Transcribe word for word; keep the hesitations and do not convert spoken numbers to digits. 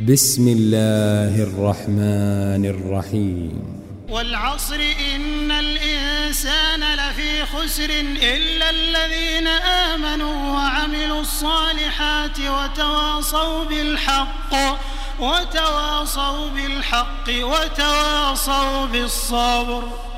بسم الله الرحمن الرحيم والعصر إن الإنسان لفي خسر إلا الذين آمنوا وعملوا الصالحات وتواصوا بالحق وتواصوا بالحق وتواصوا بالصبر.